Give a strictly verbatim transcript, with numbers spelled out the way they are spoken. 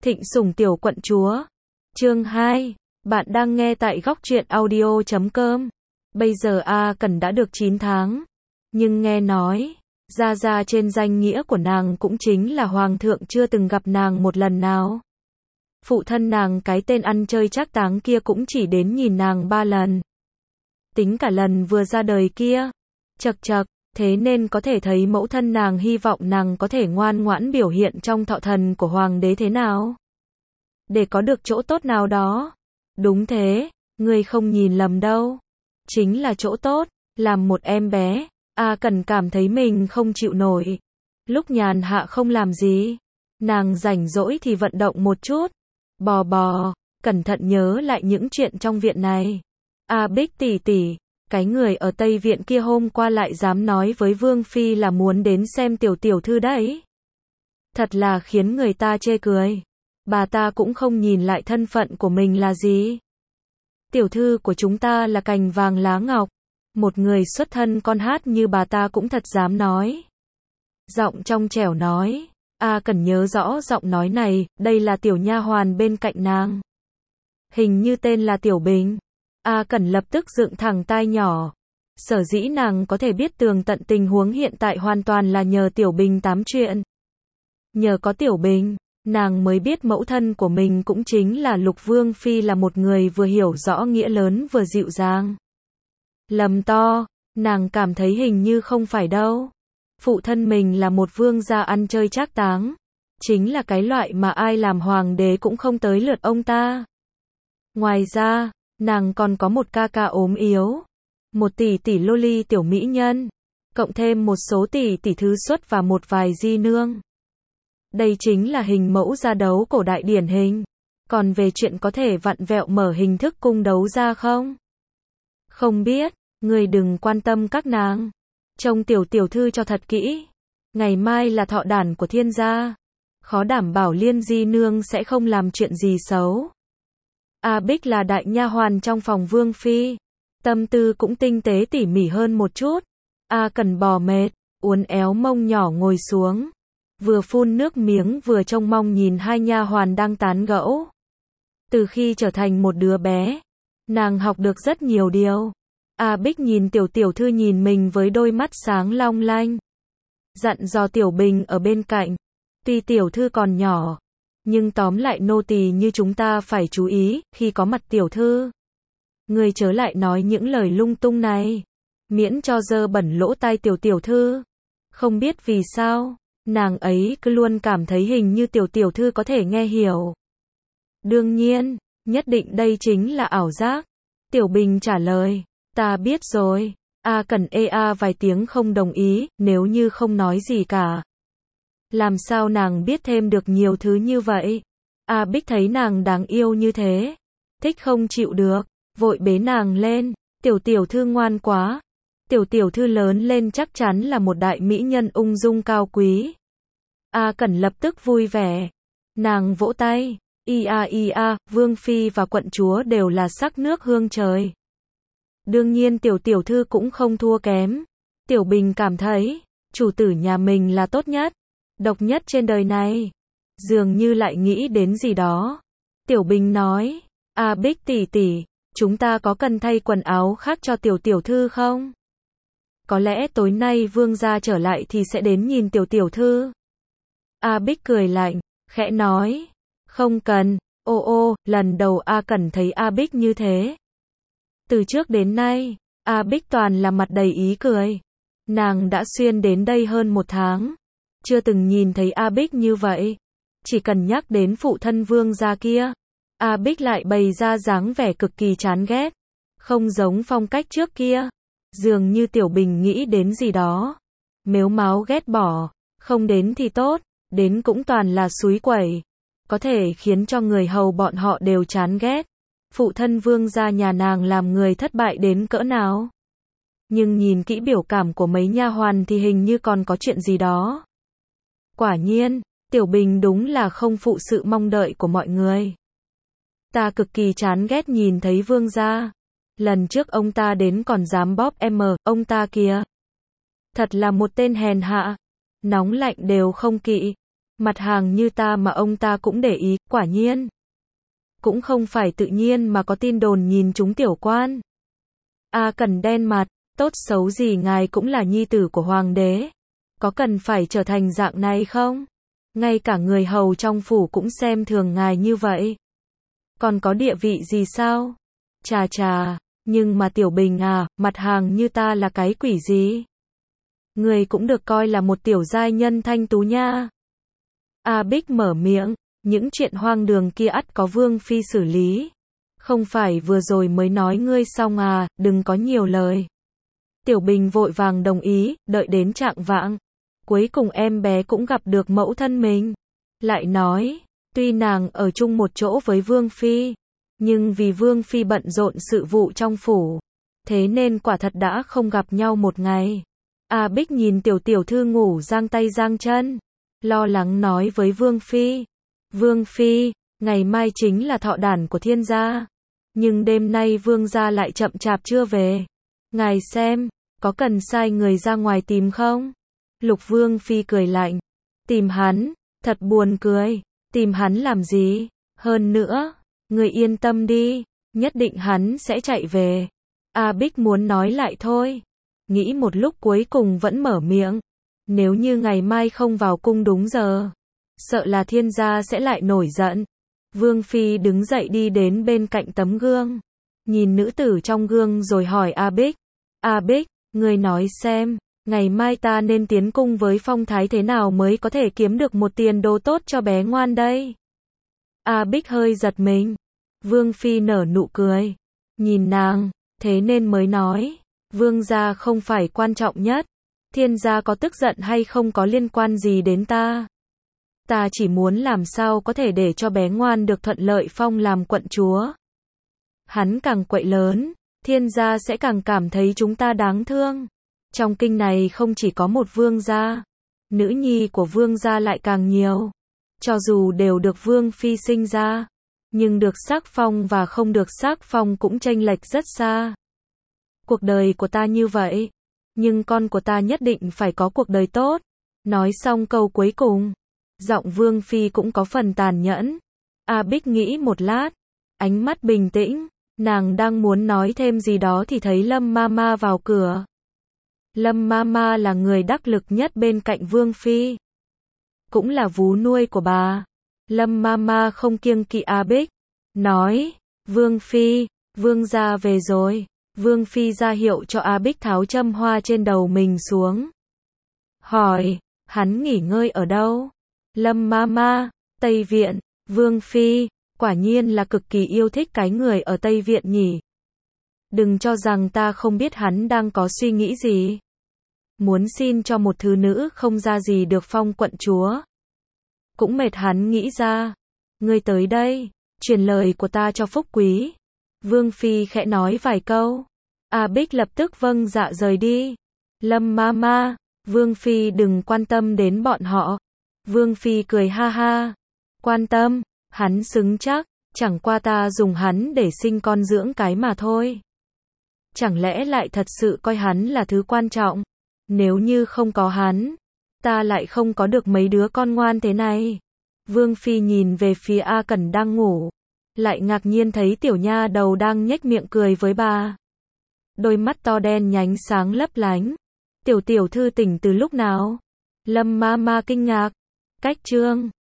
Thịnh Sủng tiểu quận chúa. Chương hai. Bạn đang nghe tại góc truyện audio chấm com. Bây giờ A Cẩn đã được chín tháng. Nhưng nghe nói, Gia Gia trên danh nghĩa của nàng cũng chính là hoàng thượng chưa từng gặp nàng một lần nào. Phụ thân nàng cái tên ăn chơi trác táng kia cũng chỉ đến nhìn nàng ba lần. Tính cả lần vừa ra đời kia. Chậc chậc, thế nên có thể thấy mẫu thân nàng hy vọng nàng có thể ngoan ngoãn biểu hiện trong thọ thần của hoàng đế thế nào. Để có được chỗ tốt nào đó. Đúng thế, ngươi không nhìn lầm đâu. Chính là chỗ tốt, làm một em bé, A Cẩn cảm thấy mình không chịu nổi. Lúc nhàn hạ không làm gì, nàng rảnh rỗi thì vận động một chút. Bò bò, cẩn thận nhớ lại những chuyện trong viện này. A Bích tỷ tỷ, cái người ở Tây Viện kia hôm qua lại dám nói với Vương Phi là muốn đến xem tiểu tiểu thư đấy. Thật là khiến người ta chê cười. Bà ta cũng không nhìn lại thân phận của mình là gì. Tiểu thư của chúng ta là cành vàng lá ngọc. Một người xuất thân con hát như bà ta cũng thật dám nói. Giọng trong trẻo nói. A Cẩn nhớ rõ giọng nói này, đây là tiểu nha hoàn bên cạnh nàng. Hình như tên là Tiểu Bình. A Cẩn lập tức dựng thẳng tai nhỏ. Sở dĩ nàng có thể biết tường tận tình huống hiện tại hoàn toàn là nhờ Tiểu Bình tám chuyện. Nhờ có Tiểu Bình, nàng mới biết mẫu thân của mình cũng chính là Lục Vương Phi là một người vừa hiểu rõ nghĩa lớn vừa dịu dàng. Lầm to, nàng cảm thấy hình như không phải đâu. Phụ thân mình là một vương gia ăn chơi trác táng. Chính là cái loại mà ai làm hoàng đế cũng không tới lượt ông ta. Ngoài ra, nàng còn có một ca ca ốm yếu. Một tỷ tỷ loli tiểu mỹ nhân. Cộng thêm một số tỷ tỷ thứ xuất và một vài di nương. Đây chính là hình mẫu gia đấu cổ đại điển hình. Còn về chuyện có thể vặn vẹo mở hình thức cung đấu ra không? Không biết, người đừng quan tâm các nàng. Trông tiểu tiểu thư cho thật kỹ. Ngày mai là thọ đản của thiên gia. Khó đảm bảo Liên di nương sẽ không làm chuyện gì xấu. A Bích là đại nha hoàn trong phòng Vương Phi. Tâm tư cũng tinh tế tỉ mỉ hơn một chút. A Cẩn bò mệt, uốn éo mông nhỏ ngồi xuống. Vừa phun nước miếng vừa trông mong nhìn hai nha hoàn đang tán gẫu. Từ khi trở thành một đứa bé, nàng học được rất nhiều điều. A Bích nhìn tiểu tiểu thư nhìn mình với đôi mắt sáng long lanh. Dặn dò Tiểu Bình ở bên cạnh. Tuy tiểu thư còn nhỏ, nhưng tóm lại nô tỳ như chúng ta phải chú ý khi có mặt tiểu thư. Người chớ lại nói những lời lung tung này. Miễn cho dơ bẩn lỗ tai tiểu tiểu thư. Không biết vì sao, nàng ấy cứ luôn cảm thấy hình như tiểu tiểu thư có thể nghe hiểu. Đương nhiên, nhất định đây chính là ảo giác. Tiểu Bình trả lời. Ta biết rồi. A Cẩn ê a vài tiếng không đồng ý, nếu như không nói gì cả. Làm sao nàng biết thêm được nhiều thứ như vậy? A Bích thấy nàng đáng yêu như thế. Thích không chịu được, vội bế nàng lên. Tiểu tiểu thư ngoan quá. Tiểu tiểu thư lớn lên chắc chắn là một đại mỹ nhân ung dung cao quý. A Cẩn lập tức vui vẻ. Nàng vỗ tay. Ia ia, Vương Phi và quận chúa đều là sắc nước hương trời. Đương nhiên tiểu tiểu thư cũng không thua kém. Tiểu Bình cảm thấy, chủ tử nhà mình là tốt nhất, độc nhất trên đời này. Dường như lại nghĩ đến gì đó. Tiểu Bình nói, A Bích tỷ tỷ, chúng ta có cần thay quần áo khác cho tiểu tiểu thư không? Có lẽ tối nay vương gia trở lại thì sẽ đến nhìn tiểu tiểu thư. A Bích cười lạnh, khẽ nói, không cần. Ô ô, lần đầu A Cẩn thấy A Bích như thế. Từ trước đến nay, A Bích toàn là mặt đầy ý cười. Nàng đã xuyên đến đây hơn một tháng. Chưa từng nhìn thấy A Bích như vậy. Chỉ cần nhắc đến phụ thân vương gia kia, A Bích lại bày ra dáng vẻ cực kỳ chán ghét. Không giống phong cách trước kia. Dường như Tiểu Bình nghĩ đến gì đó. Mếu máo ghét bỏ. Không đến thì tốt, đến cũng toàn là xúi quẩy. Có thể khiến cho người hầu bọn họ đều chán ghét. Phụ thân vương gia nhà nàng làm người thất bại đến cỡ nào. Nhưng nhìn kỹ biểu cảm của mấy nha hoàn thì hình như còn có chuyện gì đó. Quả nhiên, Tiểu Bình đúng là không phụ sự mong đợi của mọi người. Ta cực kỳ chán ghét nhìn thấy vương gia. Lần trước ông ta đến còn dám bóp em, ông ta kìa. Thật là một tên hèn hạ. Nóng lạnh đều không kỵ. Mặt hàng như ta mà ông ta cũng để ý, quả nhiên. Cũng không phải tự nhiên mà có tin đồn nhìn chúng tiểu quan. A Cẩn đen mặt, tốt xấu gì ngài cũng là nhi tử của hoàng đế. Có cần phải trở thành dạng này không? Ngay cả người hầu trong phủ cũng xem thường ngài như vậy. Còn có địa vị gì sao? Chà chà, nhưng mà Tiểu Bình à, mặt hàng như ta là cái quỷ gì? Người cũng được coi là một tiểu giai nhân thanh tú nha. A Bích mở miệng, những chuyện hoang đường kia ắt có Vương Phi xử lý. Không phải vừa rồi mới nói ngươi xong à, đừng có nhiều lời. Tiểu Bình vội vàng đồng ý, đợi đến trạng vạng. Cuối cùng em bé cũng gặp được mẫu thân mình. Lại nói, tuy nàng ở chung một chỗ với Vương Phi, nhưng vì Vương Phi bận rộn sự vụ trong phủ, thế nên quả thật đã không gặp nhau một ngày. A Bích nhìn tiểu tiểu thư ngủ giang tay giang chân, lo lắng nói với Vương Phi. Vương Phi, ngày mai chính là thọ đản của thiên gia, nhưng đêm nay Vương gia lại chậm chạp chưa về. Ngài xem, có cần sai người ra ngoài tìm không? Lục Vương Phi cười lạnh. Tìm hắn, thật buồn cười. Tìm hắn làm gì? Hơn nữa, người yên tâm đi, nhất định hắn sẽ chạy về. A Bích muốn nói lại thôi. Nghĩ một lúc cuối cùng vẫn mở miệng. Nếu như ngày mai không vào cung đúng giờ, sợ là thiên gia sẽ lại nổi giận. Vương Phi đứng dậy đi đến bên cạnh tấm gương, nhìn nữ tử trong gương rồi hỏi A Bích. A Bích, người nói xem, ngày mai ta nên tiến cung với phong thái thế nào mới có thể kiếm được một tiền đồ tốt cho bé ngoan đây? A Bích hơi giật mình. Vương Phi nở nụ cười, nhìn nàng, thế nên mới nói, Vương gia không phải quan trọng nhất, thiên gia có tức giận hay không có liên quan gì đến ta. Ta chỉ muốn làm sao có thể để cho bé ngoan được thuận lợi phong làm quận chúa. Hắn càng quậy lớn, thiên gia sẽ càng cảm thấy chúng ta đáng thương. Trong kinh này không chỉ có một vương gia, nữ nhi của vương gia lại càng nhiều. Cho dù đều được Vương Phi sinh ra, nhưng được sắc phong và không được sắc phong cũng chênh lệch rất xa. Cuộc đời của ta như vậy, nhưng con của ta nhất định phải có cuộc đời tốt. Nói xong câu cuối cùng, giọng Vương Phi cũng có phần tàn nhẫn. A Bích nghĩ một lát, ánh mắt bình tĩnh, nàng đang muốn nói thêm gì đó thì thấy Lâm Mama vào cửa. Lâm Mama là người đắc lực nhất bên cạnh Vương Phi, cũng là vú nuôi của bà. Lâm Mama không kiêng kỵ A Bích, nói, Vương Phi, Vương gia về rồi. Vương Phi ra hiệu cho A Bích tháo châm hoa trên đầu mình xuống. Hỏi, hắn nghỉ ngơi ở đâu? Lâm Mama, Tây Viện. Vương Phi, quả nhiên là cực kỳ yêu thích cái người ở Tây Viện nhỉ. Đừng cho rằng ta không biết hắn đang có suy nghĩ gì. Muốn xin cho một thứ nữ không ra gì được phong quận chúa. Cũng mệt hắn nghĩ ra. Ngươi tới đây, truyền lời của ta cho Phúc Quý. Vương Phi khẽ nói vài câu. A Bích lập tức vâng dạ rời đi. Lâm Mama, Vương Phi đừng quan tâm đến bọn họ. Vương Phi cười ha ha. Quan tâm, hắn xứng chắc, chẳng qua ta dùng hắn để sinh con dưỡng cái mà thôi. Chẳng lẽ lại thật sự coi hắn là thứ quan trọng? Nếu như không có hắn, ta lại không có được mấy đứa con ngoan thế này. Vương Phi nhìn về phía A Cẩn đang ngủ, lại ngạc nhiên thấy tiểu nha đầu đang nhếch miệng cười với bà. Đôi mắt to đen nhánh sáng lấp lánh. Tiểu tiểu thư tỉnh từ lúc nào? Lâm Mama kinh ngạc. Cách chương